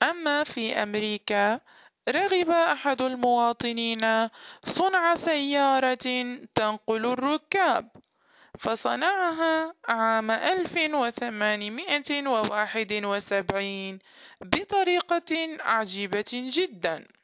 أما في أمريكا، رغب أحد المواطنين صنع سيارة تنقل الركاب، فصنعها عام 1871 بطريقة عجيبة جدا.